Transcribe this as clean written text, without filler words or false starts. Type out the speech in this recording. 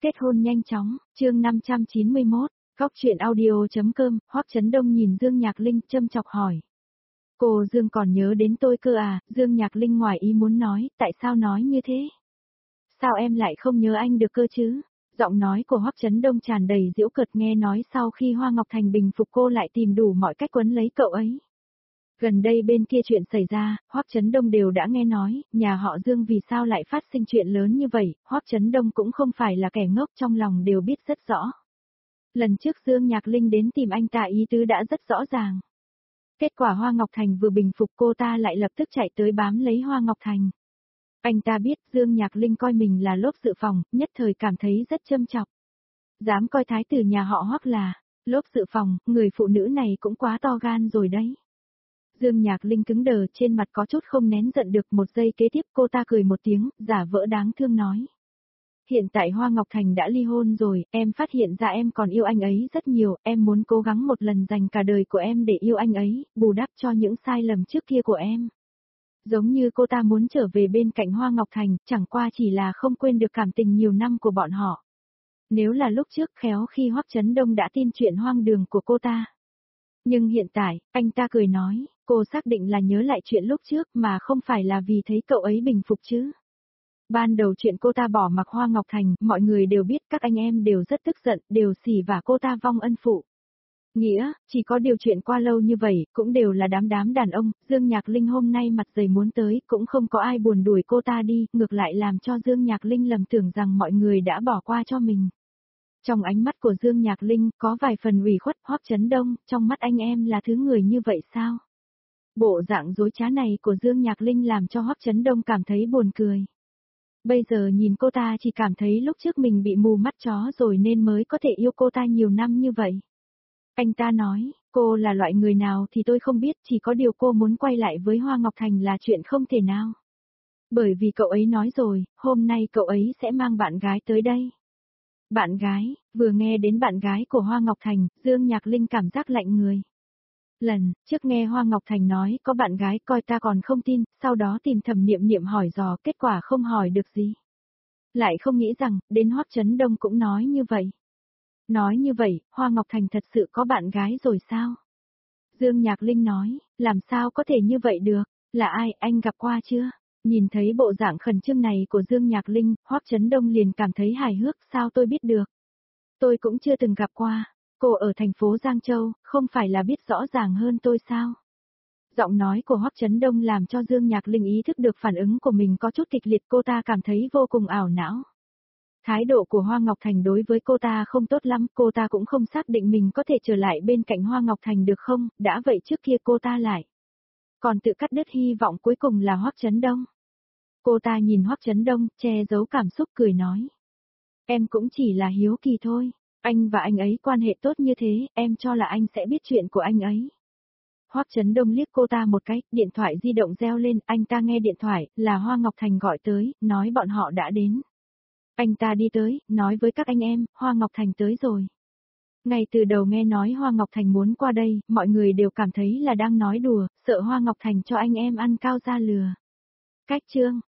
kết hôn nhanh chóng, chương 591, góc chuyện audio.com, Hoắc Chấn Đông nhìn Dương Nhạc Linh châm chọc hỏi. Cô Dương còn nhớ đến tôi cơ à? Dương Nhạc Linh ngoài ý muốn nói, tại sao nói như thế? Sao em lại không nhớ anh được cơ chứ? Giọng nói của Hoắc Chấn Đông tràn đầy giễu cợt, nghe nói sau khi Hoa Ngọc Thành bình phục cô lại tìm đủ mọi cách quấn lấy cậu ấy. Gần đây bên kia chuyện xảy ra, Hoắc Chấn Đông đều đã nghe nói, nhà họ Dương vì sao lại phát sinh chuyện lớn như vậy, Hoắc Chấn Đông cũng không phải là kẻ ngốc, trong lòng đều biết rất rõ. Lần trước Dương Nhạc Linh đến tìm anh ta ý tứ đã rất rõ ràng. Kết quả Hoa Ngọc Thành vừa bình phục cô ta lại lập tức chạy tới bám lấy Hoa Ngọc Thành. Anh ta biết Dương Nhạc Linh coi mình là lốp dự phòng, nhất thời cảm thấy rất châm chọc. Dám coi thái tử nhà họ Hoắc là lốp dự phòng, người phụ nữ này cũng quá to gan rồi đấy. Dương Nhạc Linh cứng đờ, trên mặt có chút không nén giận được. Một giây kế tiếp cô ta cười một tiếng, giả vỡ đáng thương nói. Hiện tại Hoa Ngọc Thành đã ly hôn rồi, em phát hiện ra em còn yêu anh ấy rất nhiều, em muốn cố gắng một lần dành cả đời của em để yêu anh ấy, bù đắp cho những sai lầm trước kia của em. Giống như cô ta muốn trở về bên cạnh Hoa Ngọc Thành, chẳng qua chỉ là không quên được cảm tình nhiều năm của bọn họ. Nếu là lúc trước khéo khi Hoắc Chấn Đông đã tin chuyện hoang đường của cô ta. Nhưng hiện tại, anh ta cười nói, cô xác định là nhớ lại chuyện lúc trước mà không phải là vì thấy cậu ấy bình phục chứ. Ban đầu chuyện cô ta bỏ mặc Hoa Ngọc Thành, mọi người đều biết, các anh em đều rất tức giận, đều xỉ vả cô ta vong ân phụ. Nghĩa, chỉ có điều chuyện qua lâu như vậy, cũng đều là đám đàn ông, Dương Nhạc Linh hôm nay mặt dày muốn tới, cũng không có ai buồn đuổi cô ta đi, ngược lại làm cho Dương Nhạc Linh lầm tưởng rằng mọi người đã bỏ qua cho mình. Trong ánh mắt của Dương Nhạc Linh, có vài phần ủy khuất. Hoắc Chấn Đông, trong mắt anh em là thứ người như vậy sao? Bộ dạng dối trá này của Dương Nhạc Linh làm cho Hoắc Chấn Đông cảm thấy buồn cười. Bây giờ nhìn cô ta chỉ cảm thấy lúc trước mình bị mù mắt chó rồi nên mới có thể yêu cô ta nhiều năm như vậy. Anh ta nói, cô là loại người nào thì tôi không biết, chỉ có điều cô muốn quay lại với Hoa Ngọc Thành là chuyện không thể nào. Bởi vì cậu ấy nói rồi, hôm nay cậu ấy sẽ mang bạn gái tới đây. Bạn gái, vừa nghe đến bạn gái của Hoa Ngọc Thành, Dương Nhạc Linh cảm giác lạnh người. Lần trước nghe Hoa Ngọc Thành nói có bạn gái coi ta còn không tin, sau đó tìm Thẩm Niệm Niệm hỏi dò, kết quả không hỏi được gì. Lại không nghĩ rằng, đến Hoắc Chấn Đông cũng nói như vậy. Nói như vậy, Hoa Ngọc Thành thật sự có bạn gái rồi sao? Dương Nhạc Linh nói, làm sao có thể như vậy được, là ai, anh gặp qua chưa? Nhìn thấy bộ dạng khẩn trương này của Dương Nhạc Linh, Hoắc Chấn Đông liền cảm thấy hài hước, sao tôi biết được? Tôi cũng chưa từng gặp qua, cô ở thành phố Giang Châu, không phải là biết rõ ràng hơn tôi sao? Giọng nói của Hoắc Chấn Đông làm cho Dương Nhạc Linh ý thức được phản ứng của mình có chút kịch liệt, cô ta cảm thấy vô cùng ảo não. Thái độ của Hoa Ngọc Thành đối với cô ta không tốt lắm, cô ta cũng không xác định mình có thể trở lại bên cạnh Hoa Ngọc Thành được không, đã vậy trước kia cô ta lại. Còn tự cắt đứt hy vọng cuối cùng là Hoắc Chấn Đông. Cô ta nhìn Hoắc Chấn Đông, che giấu cảm xúc cười nói. Em cũng chỉ là hiếu kỳ thôi, anh và anh ấy quan hệ tốt như thế, em cho là anh sẽ biết chuyện của anh ấy. Hoắc Chấn Đông liếc cô ta một cái, điện thoại di động reo lên, anh ta nghe điện thoại, là Hoa Ngọc Thành gọi tới, nói bọn họ đã đến. Anh ta đi tới, nói với các anh em, Hoa Ngọc Thành tới rồi. Ngay từ đầu nghe nói Hoa Ngọc Thành muốn qua đây, mọi người đều cảm thấy là đang nói đùa, sợ Hoa Ngọc Thành cho anh em ăn cao ra lừa. Cách chương,